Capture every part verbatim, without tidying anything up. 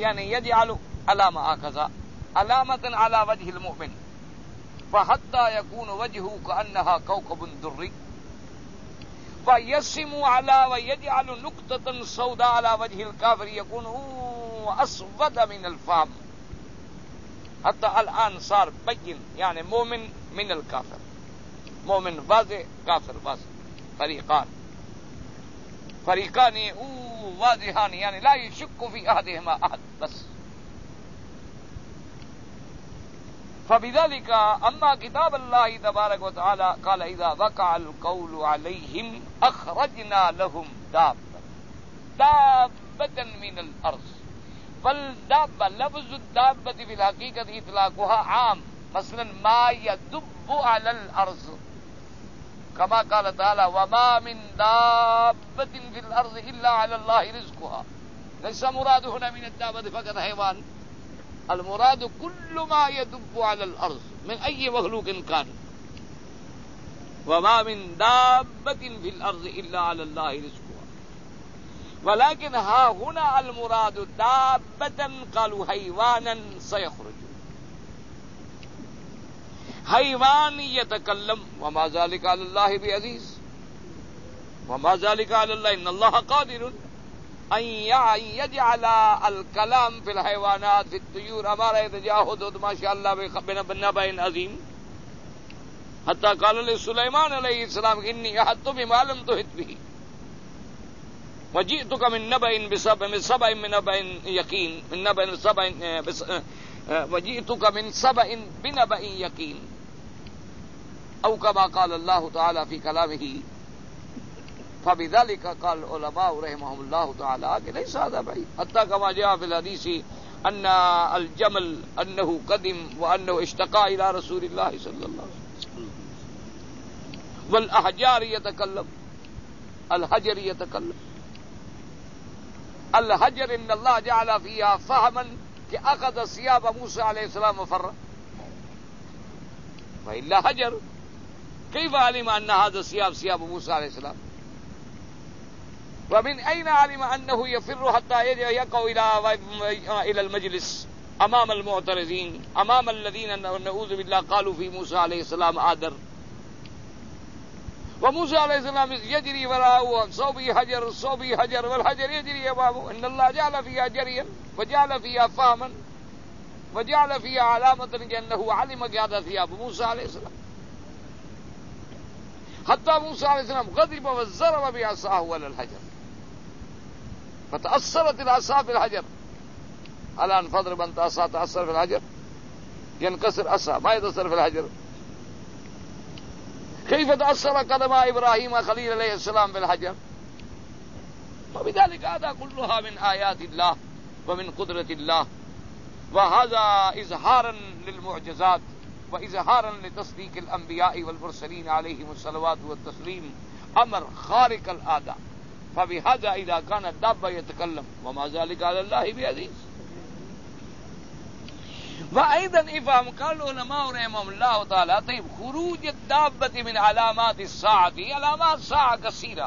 يعني يجعل علامة هكذا علامة على وجه المؤمن فحتى يكون وجهه كأنها كوكب دري ويسم على ويجعل نقطة سوداء على وجه الكافر يكون أسود من الفم. حتى الآن صار بين يعني مؤمن من الكافر، مؤمن واضح كافر واضح، فريقان فريقان واضحان يعني لا يشك في أحدهما أحد بس. فبذلك أما كتاب الله تبارك وتعالى قال إذا وقع القول عليهم أخرجنا لهم دابة دابة من الأرض. والدابة لفظ الدابة في الحقيقة إطلاقها عام، مثلا ما يدب على الأرض كما قال تعالى وما من دابة في الأرض إلا على الله رزقها. ليس مراد هنا من الدابة فقط حيوان، المراد كل ما يدب على الأرض من أي مخلوق كان. وما من دابة في الأرض إلا على الله رزقها. ولكن ها هنا المراد دابة قالوا حيوانا سيخرج، حيوان يتكلم. وما ذلك على الله بعزيز، وما ذلك على الله إن الله قادر أن يجعل الكلام في الحيوانات في الطيور. أمارا يتجاهد ما شاء الله بنبأ عظيم حتى قال لسليمان عليه السلام إني أحطت بما لم تحط به وجئتك من نبأ بسبع من سبع من نبأ يقين من نبأ سبع وجئتك من سبع بنبأ يقين أو كما قال الله تعالى في كلامه. فبذلك قال العلماء رحمهم الله تعالى کہ ليس هذا بعيد، حتى كما جاء في الحديث أن الجمل أنه قدم وأنه اشتقى إلى رسول الله صلى الله عليه وسلم. والأحجار يتكلم، الحجر يتكلم. الحجر إن الله جعل فيها فهما كأخذ ثياب موسى عليه السلام وفر، وإلا حجر كيف علم أن هذا ثياب ثياب موسى عليه السلام؟ ومن أين علم أنه يفر حتى يقع إلى إلى المجلس أمام المعترضين أمام الذين نعوذ بالله قالوا في موسى عليه السلام آدر. وموسى عليه السلام يجري وراءه صوبه حجر صوبه حجر والحجر يجري أمامه. إن الله جعل فيها جريا وجعل فيها فهما وجعل فيها علامة لأنه علم هذا ثياب موسى عليه السلام. حتى موسى عليه السلام غضب وضرب بعصاه على الحجر فتأثرت العصا في الحجر. الآن فاضرب أنت عصا تأثر في الحجر، ينكسر عصا ما يتأثر في الحجر. كيف تأثر قدم إبراهيم خليل عليه السلام في الحجر؟ وبذلك هذا كلها من آيات الله ومن قدرة الله، وهذا إظهارا للمعجزات وإظهارا لتصديق الأنبياء والمرسلين عليهم الصلوات والتسليم، أمر خارق العادة. فبهذا إذا كان الدابة يتكلم وما ذلك على الله بعزيز. وأيضا إفهم قال العلماء رحمهم الله تعالى طيب خروج الدابة من علامات الساعة، علامات الساعة كثيرة،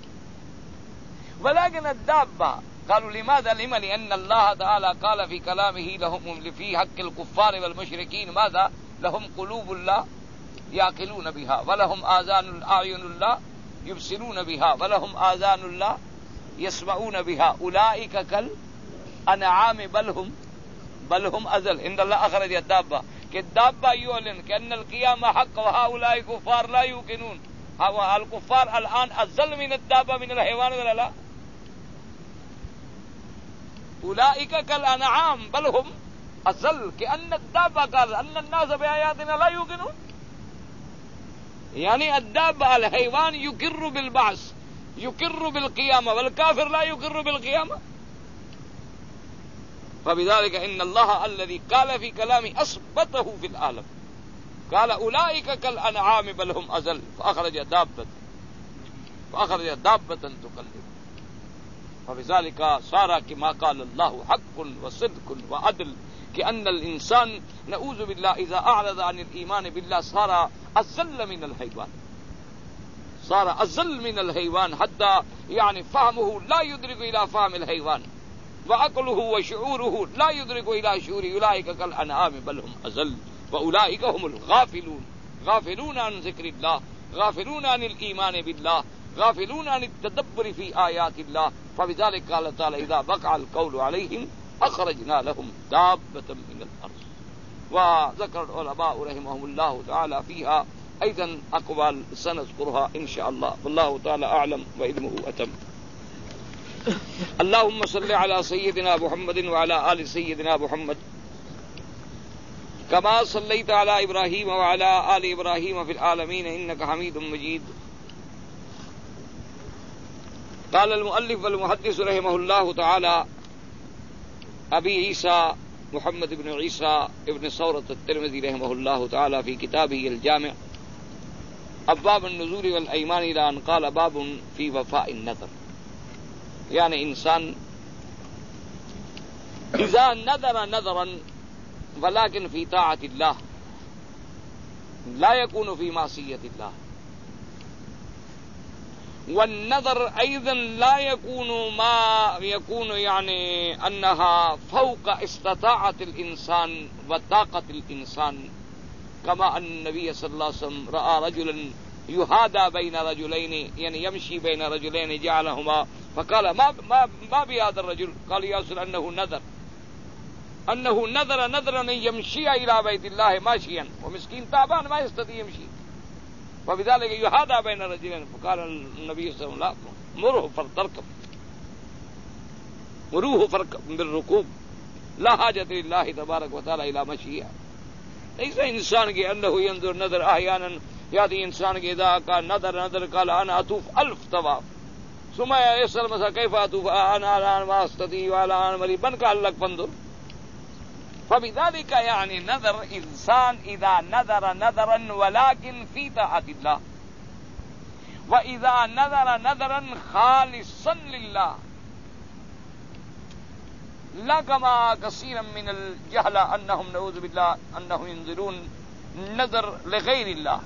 ولكن الدابة قالوا لماذا؟ لما لأن الله تعالى قال في كلامه لهم في حق الكفار والمشركين ماذا؟ لهم قلوب الله يعقلون بها ولهم آذان أعين الله يبصرون بها ولهم آذان الله يسمعون بها أولئك كالأنعام بل هم بل هم أذل. إن الله أخرج الدابة کہ الدابة يعلن كأن القيامة حق وهؤلاء كفار لا يوقنون. الكفار الآن أذل من الدابة من الحيوان ولا لا؟ أولئك كالأنعام بل هم أذل كأن الدابة قال أن الناس بآياتنا لا يوقنون. يعني الدابة الحيوان يقر بالبعث يقر بالقيامة والكافر لا يقر بالقيامة. فبذلك إن الله الذي قال في كلامه أثبته في العالم قال أولئك كالأنعام بل هم أذل فأخرج دابة فأخرج دابة تكلم. فبذلك صار كما قال الله حق وصدق وعدل، كأن الإنسان نعوذ بالله إذا أعرض عن الإيمان بالله صار أذل من الحيوان، صار أذل من الحيوان حتى يعني فهمه لا يدرك إلى فهم الحيوان. وعقله وشعوره لا يدرك إلى شعور أولئك كالأنعام بل هم أضل وأولئك هم الغافلون غافلون عن ذكر الله غافلون عن الإيمان بالله غافلون عن التدبر في آيات الله فبذلك قال تعالى إذا وقع القول عليهم أخرجنا لهم دابة من الأرض. وذكر العلماء رحمهم الله تعالى فيها أيضا أقوال سنذكرها إن شاء الله والله تعالى أعلم وعلمه أتم. اللهم صل على سيدنا محمد وعلى آل سيدنا محمد كما صليت على إبراهيم وعلى آل إبراهيم في العالمين إنك حميد مجيد. قال المؤلف والمحدث رحمه الله تعالى أبي عيسى محمد بن عيسى ابن ثورة الترمذي رحمه الله تعالى في كتابه الجامع أبواب النذور والأيمان إلى أن قال باب في وفاء النذر. يعني إنسان إذا نذر نذرا ولكن في طاعة الله لا يكون في معصية الله، والنذر أيضا لا يكون ما يكون يعني أنها فوق استطاعة الإنسان وطاقة الإنسان، كما أن النبي صلى الله عليه وسلم رأى رجلا يهادى بين رجلين يعني يمشي بين رجلين جعلهما فقال ما ما ما بهذا الرجل؟ قال يا رسول أنه نذر أنه نذر نذرا أن يمشي إلى بيت الله ماشيا ومسكين تعبان ما يستطيع يمشي، وبذلك يهادى بين رجلين. فقال النبي صلى الله عليه وسلم لا مره فلتركب مروه فركب بالركوب لا حاجة لله تبارك وتعالى إلى مشيئة. ليس إنسان کی أنه ينظر نظر أحيانا يأتي إنسان کی إذا كان نظر نظر قال أنا أطوف ألف طواف ثم يسأل مثلا كيف أطوف أنا الآن ما أستطيع ولا أنا مريض بن قال لك فانظر. فبذلك يعني نذر إنسان إذا نذر نذرا ولكن في طاعة الله، وإذا نذر نذرا خالصا لله، لا كما كثيرا من الجهلة أنهم نعوذ بالله أنهم ينذرون نذر لغير الله،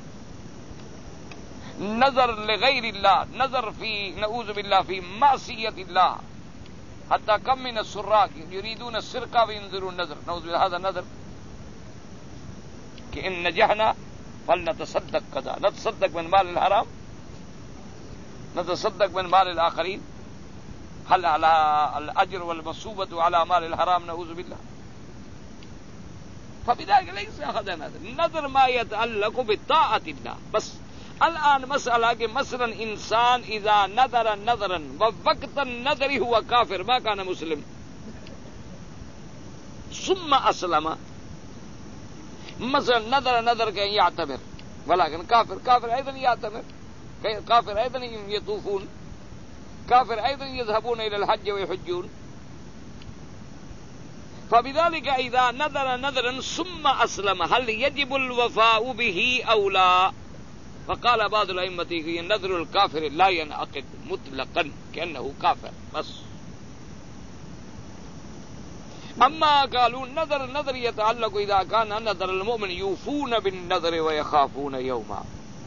نذر لغير الله، نذر في نعوذ بالله في معصية الله. حتى كم من السراق يريدون السرقة وينذرون النذر نعوذ بالله. هذا نذر کہ ان نجحنا فلنتصدق كذا، نتصدق من مال الحرام نتصدق من مال الآخرين، هل على الأجر والمصوبة على مال الحرام نعوذ بالله. فبذلك ليس هذا نذر، نذر ما يتعلق بطاعة الله. بس الآن مسئلہ کہ مثلا انسان اذا نذر نذرا ووقت النذر هو كافر ما كان مسلم ثم اسلم، مثلا نذر نذر کہ يعتمر ولكن كافر كافر ايضا يعتمر، كافر ايضا يطوفون، كافر ايضا يذهبون الى الحج ويحجون. فبذلك اذا نذر نذرا ثم اسلم هل يجب الوفاء به او لا؟ فقال بعض الأئمة نذر الكافر لا ينعقد مطلقا كأنه كافر بس. أما قالوا النذر النذر يتعلق إذا كان نذر المؤمن يوفون بالنذر ويخافون يوما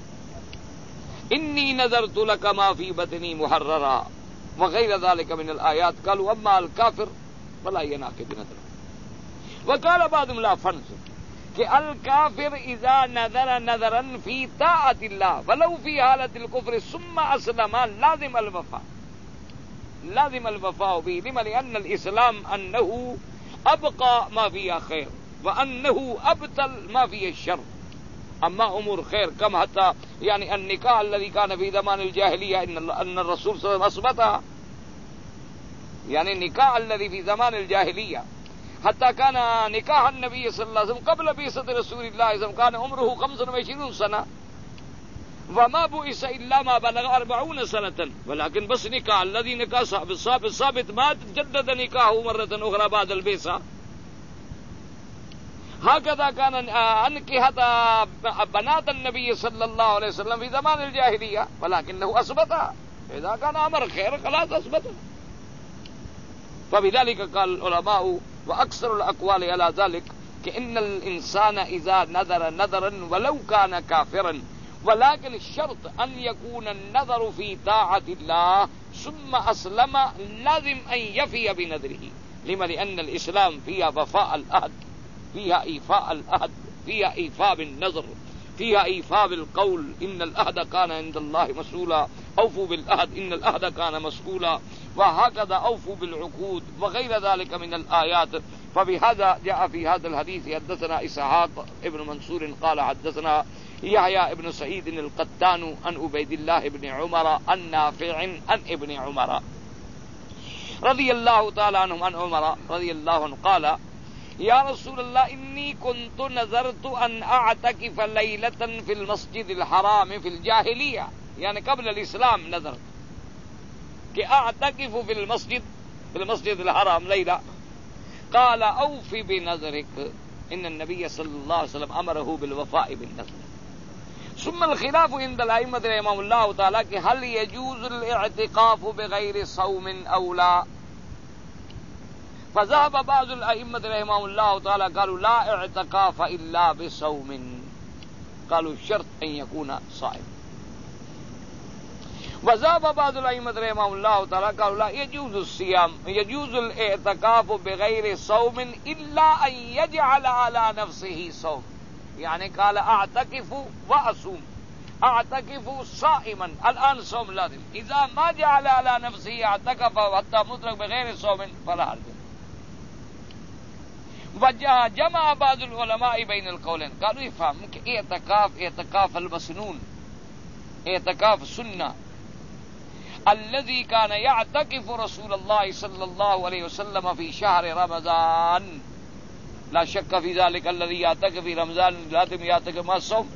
إني نذرت لك ما في بطني محررا وغير ذلك من الآيات. قالوا أما الكافر فلا ينعقد نذره. وقال بعضهم لا فنزل کہ الکافر اذا نذر نذرا فی طاعت اللہ ولو فی حالت الکفر ثم اسلم لازم الوفاء، لازم الوفاء به لما لأن الاسلام انه ابقى ما فيها خير وانه ابطل ما فيه الشر. اما امور خير كم حتى يعني النكاح الذي كان في زمان الجاهلية ان ان الرسول صلى الله عليه وسلم اثبتها، يعني النكاح الذي في زمان الجاهلية حتى كان نكاح النبي صلى الله عليه وسلم قبل بعثة رسول الله صلى الله عليه وسلم كان عمره خمسة وعشرين سنة وما بعث إلا ما بلغ أربعون سنة، ولكن بس نكاح الذي نكاح ثابت ثابت ثابت ما تجدد نكاحه مرة أخرى بعد البعثة. هكذا كان أنكحة بنات النبي صلى الله عليه وسلم في زمان الجاهلية ولكنه أثبتها، إذا كان أمر خير خلاص أثبتها. فبذلك قال العلماء وأكثر الأقوال على ذلك کہ ان الإنسان إذا نذر نذرا ولو كان كافرا ولكن الشرط أن يكون النظر في طاعة الله ثم أسلم لازم أن يفي بنذره. لما؟ لأن الإسلام فيها وفاء العهد، فيها إيفاء العهد، فيها إيفاء بالنظر، فيها إيفاء بالقول. إن العهد كان عند الله مسؤولا، أوفوا بالعهد إن العهد كان مسؤولا، وهكذا أوفوا بالعقود وغير ذلك من الآيات. فبهذا جاء في هذا الحديث حدثنا إسحاق ابن منصور قال حدثنا يحيى ابن سعيد القطان عن عبيد الله بن عمر عن نافع عن ابن عمر رضي الله تعالى عنهم عن عمر رضي الله عنه قال يا رسول الله إني كنت نذرت أن أعتكف ليلة في المسجد الحرام في الجاهلية، يعني قبل الإسلام نذرت کہ اعتکف فی المسجد في المسجد الحرام ليلة. قال اوف بنذرك ان النبي صلى الله عليه وسلم امره بالوفاء بالنذر. ثم الخلاف عند الائمة رحمهم الله تعالى کہ هل يجوز الاعتكاف بغير صوم او لا. فذهب بعض الائمة رحمهم الله تعالى قالوا لا اعتكاف الا بصوم، قالوا الشرط ان يكون صائم. وذهب بعض الائمة رحمهم الله تعالى قالوا لا يجوز الصيام يجوز الاعتكاف بغير صوم الا ان يجعل على نفسه صوم. يعني قال اعتكف واصوم، اعتكف صائما، الان صوم لازم. اذا ما جعل على نفسه اعتكف حتى مدرك بغير صوم فلا حرج. وجمع بعض العلماء بين القولين، قالوا يفهم اعتكاف اعتكاف المسنون، اعتكاف سنة الذي كان يعتكف رسول الله صلى الله عليه وسلم في شهر رمضان، لا شك في ذلك الذي يعتكف في رمضان لازم يعتكف مع الصوم.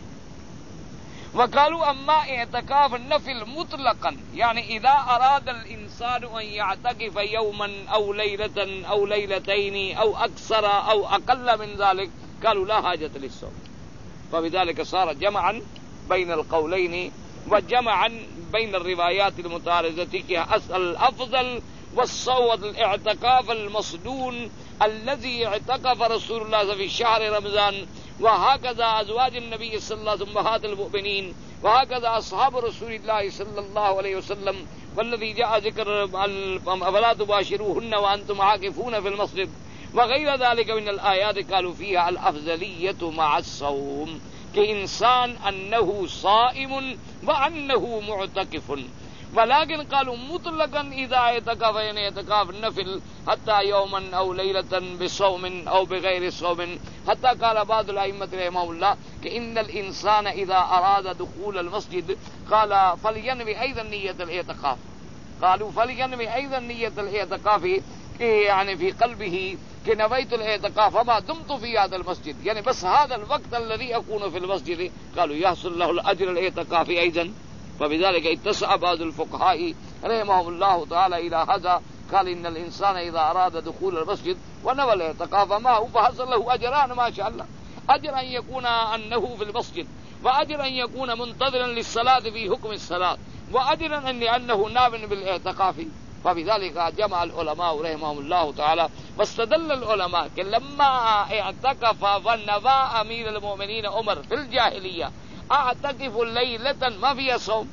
وقالوا اما اعتكاف النفل مطلقا، يعني اذا اراد الانسان ان يعتكف يوما او ليلة او ليلتين او اكثر او اقل من ذلك قالوا لا حاجة للصوم. فبذلك صار جمعا بين القولين وجمعا بين الروايات المتعارضة الافضل والصوت الاعتكاف المصدون الذي اعتكف رسول الله في شهر رمضان، وهكذا ازواج النبي صلى الله عليه وسلم امهات المؤمنين، وهكذا اصحاب رسول الله صلى الله عليه وسلم، والذي جاء ذكر فلا تباشروهن وانتم عاكفون في المسجد وغير ذلك من الآيات. قالوا فيها الافضلية مع الصوم، کہ انسان انه صائم وانه معتكف. ولكن قالوا مطلقا اذا اعتكف يعني اعتكاف النفل حتى يوما او ليلة بصوم او بغير صوم. حتى قال بعض الائمة رحمه الله کہ ان الانسان اذا اراد دخول المسجد قال فلينوي ايضا نية الاعتكاف. قالوا فلينوي ايضا نية الاعتكاف يعني في قلبه کہ نويت الاعتكاف وما دمت في هذا المسجد، يعني بس هذا الوقت الذي اكون في المسجد. قالوا يحصل له الاجر الاعتكاف ايضا. وبذلك اتسع بعض الفقهاء رحمهم الله تعالى الى هذا، قال ان الانسان اذا اراد دخول المسجد ونوى الاعتكاف معه فحصل له اجران ما شاء الله، اجر ان يكون انه في المسجد، واجر ان يكون منتظرا للصلاة في حكم الصلاة، واجر ان انه نام بالاعتكاف. فبذلك جمع العلماء رحمهم الله تعالى واستدل العلماء کہ لما اعتكف ونوى امير المؤمنين عمر في الجاهلية اعتكف ليلة ما فيها صوم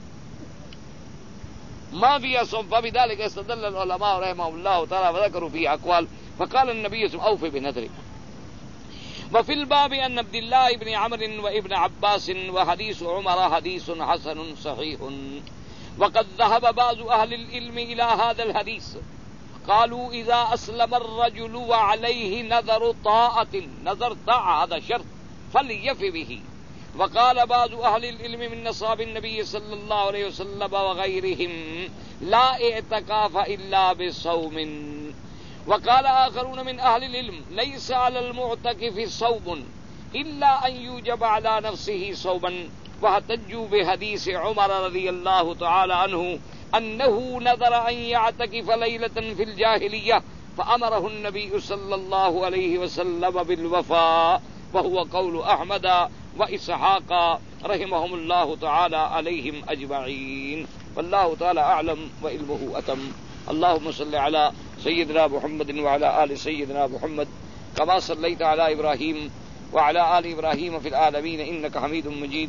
ما فيها صوم. فبذلك استدل العلماء رحمهم الله تعالى وذكروا فيه اقوال. فقال النبي صلى الله عليه وسلم اوف بنذرك. وفي الباب ان عبد الله بن عمرو وابن عباس وحديث عمر حديث حسن صحيح. وقد ذهب بعض اهل العلم الى هذا الحديث، قالوا اذا اسلم الرجل وعليه نذر طاعة، نذر طاعة هذا شرط، فليف به. وقال بعض اهل العلم من اصحاب النبي صلى الله عليه وسلم وغيرهم لا اعتكاف الا بصوم. وقال آخرون من اهل العلم ليس على المعتكف صوم الا ان يوجب على نفسه صوما. واحتجوا بحديث عمر رضي الله تعالى عنه أنه نذر أن يعتكف ليلة في الجاهلية فأمره النبي صلى الله عليه وسلم بالوفاء، وهو قول أحمد وإسحاق رحمهم الله تعالى عليهم أجمعين. والله تعالى أعلم وعلمه أتم. اللهم صل على سيدنا محمد وعلى آل سيدنا محمد كما صليت على إبراهيم وعلى آل إبراهيم في العالمين إنك حميد مجيد.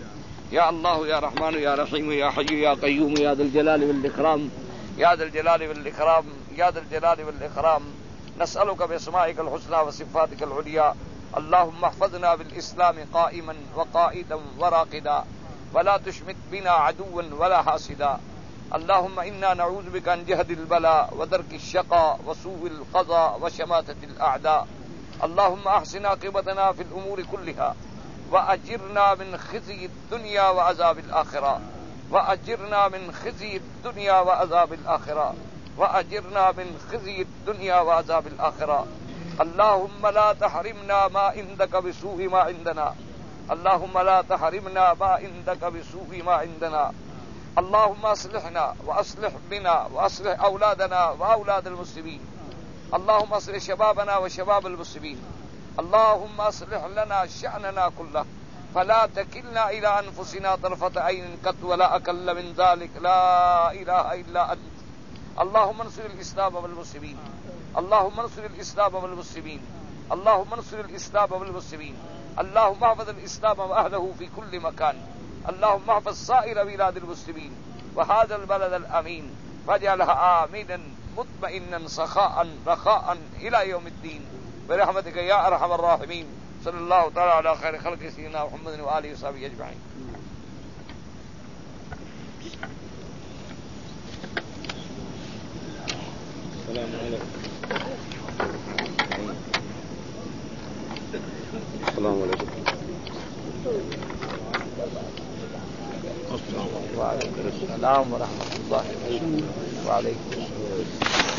یا اللہ یا رحمان یا رحیم یا حی یا قیوم یا ذا الجلال والاکرام یا ذا الجلال والاکرام یا ذا الجلال والاکرام نسألك باسمائك الحسنى وصفاتك العليا اللهم احفظنا بالاسلام قائما وقائدا وراقدا ولا تشمت بنا عدوا ولا حاسدا اللهم انا نعوذ بك من جهد البلاء ودرك الشقاء وسوء القضاء وشماتة الاعداء اللهم احسن عاقبتنا في الامور كلها واجرنا من خزي الدنيا وعذاب الاخره واجرنا من خزي الدنيا وعذاب الاخره واجرنا من خزي الدنيا وعذاب الاخره اللهم لا تحرمنا ما عندك بسوء ما عندنا اللهم لا تحرمنا ما عندك بسوء ما عندنا اللهم اصلحنا واصلح بنا واصلح اولادنا واولاد المسلمين اللهم اصلح شبابنا وشباب المسلمين اللهم اصلح لنا شأننا كله فلا تكلنا الى انفسنا طرفة عين قط ولا اقل من ذلك لا اله الا انت اللهم انصر الاسلام والمسلمين اللهم انصر الاسلام والمسلمين اللهم انصر الاسلام والمسلمين اللهم احفظ الاسلام واهله في كل مكان اللهم احفظ سائر بلاد المسلمين وهذا البلد الامين واجعلها امنا مطمئنا سخاء رخاء الى يوم الدين برحمتك يا ارحم الراحمين صلی اللہ تعالی علی خیر خلق سیدنا محمد وآلہ وصحبہ اجمعین. السلام علیکم. السلام علیکم. وعلیکم السلام ورحمۃ اللہ وعلیکم السلام.